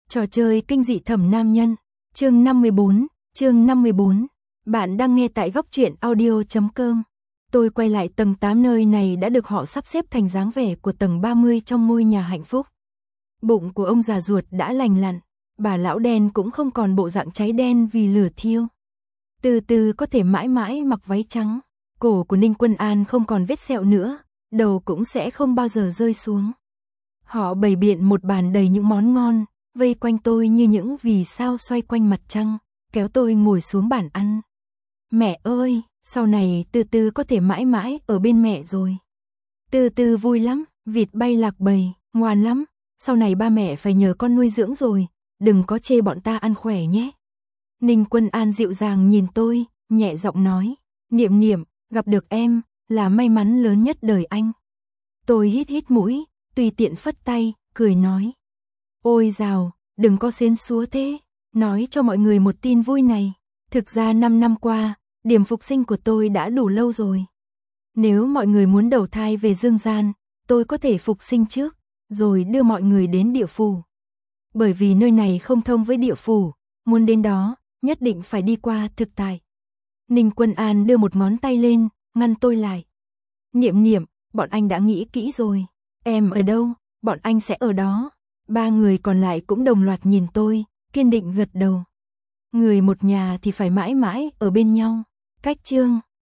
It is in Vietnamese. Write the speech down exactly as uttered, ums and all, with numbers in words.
Trò chơi kinh dị thẩm nam nhân, chương năm mươi bốn, chương năm mươi bốn. Bạn đang nghe tại góc truyện audio chấm com. Tôi quay lại tầng tám, nơi này đã được họ sắp xếp thành dáng vẻ của tầng ba mươi trong ngôi nhà hạnh phúc. Bụng của ông già ruột đã lành lặn, bà lão đen cũng không còn bộ dạng cháy đen vì lửa thiêu. Từ từ có thể mãi mãi mặc váy trắng, cổ của Ninh Quân An không còn vết sẹo nữa, đầu cũng sẽ không bao giờ rơi xuống. Họ bày biện một bàn đầy những món ngon, vây quanh tôi như những vì sao xoay quanh mặt trăng, kéo tôi ngồi xuống bàn ăn. Mẹ ơi, sau này Từ Từ có thể mãi mãi ở bên mẹ rồi. Từ Từ vui lắm, vịt bay lạc bầy, ngoan lắm, sau này ba mẹ phải nhờ con nuôi dưỡng rồi, đừng có chê bọn ta ăn khỏe nhé. Ninh Quân An dịu dàng nhìn tôi, nhẹ giọng nói, Niệm Niệm, gặp được em, là may mắn lớn nhất đời anh. Tôi hít hít mũi, tùy tiện phất tay, cười nói. Ôi dào, đừng có xến xúa thế, nói cho mọi người một tin vui này. Thực ra năm năm qua, điểm phục sinh của tôi đã đủ lâu rồi. Nếu mọi người muốn đầu thai về dương gian, tôi có thể phục sinh trước, rồi đưa mọi người đến địa phủ. Bởi vì nơi này không thông với địa phủ, muốn đến đó, nhất định phải đi qua thực tại. Ninh Quân An đưa một ngón tay lên, ngăn tôi lại. Niệm Niệm, bọn anh đã nghĩ kỹ rồi. Em ở đâu, bọn anh sẽ ở đó. Ba người còn lại cũng đồng loạt nhìn tôi, kiên định gật đầu. Người một nhà thì phải mãi mãi ở bên nhau. Cách chương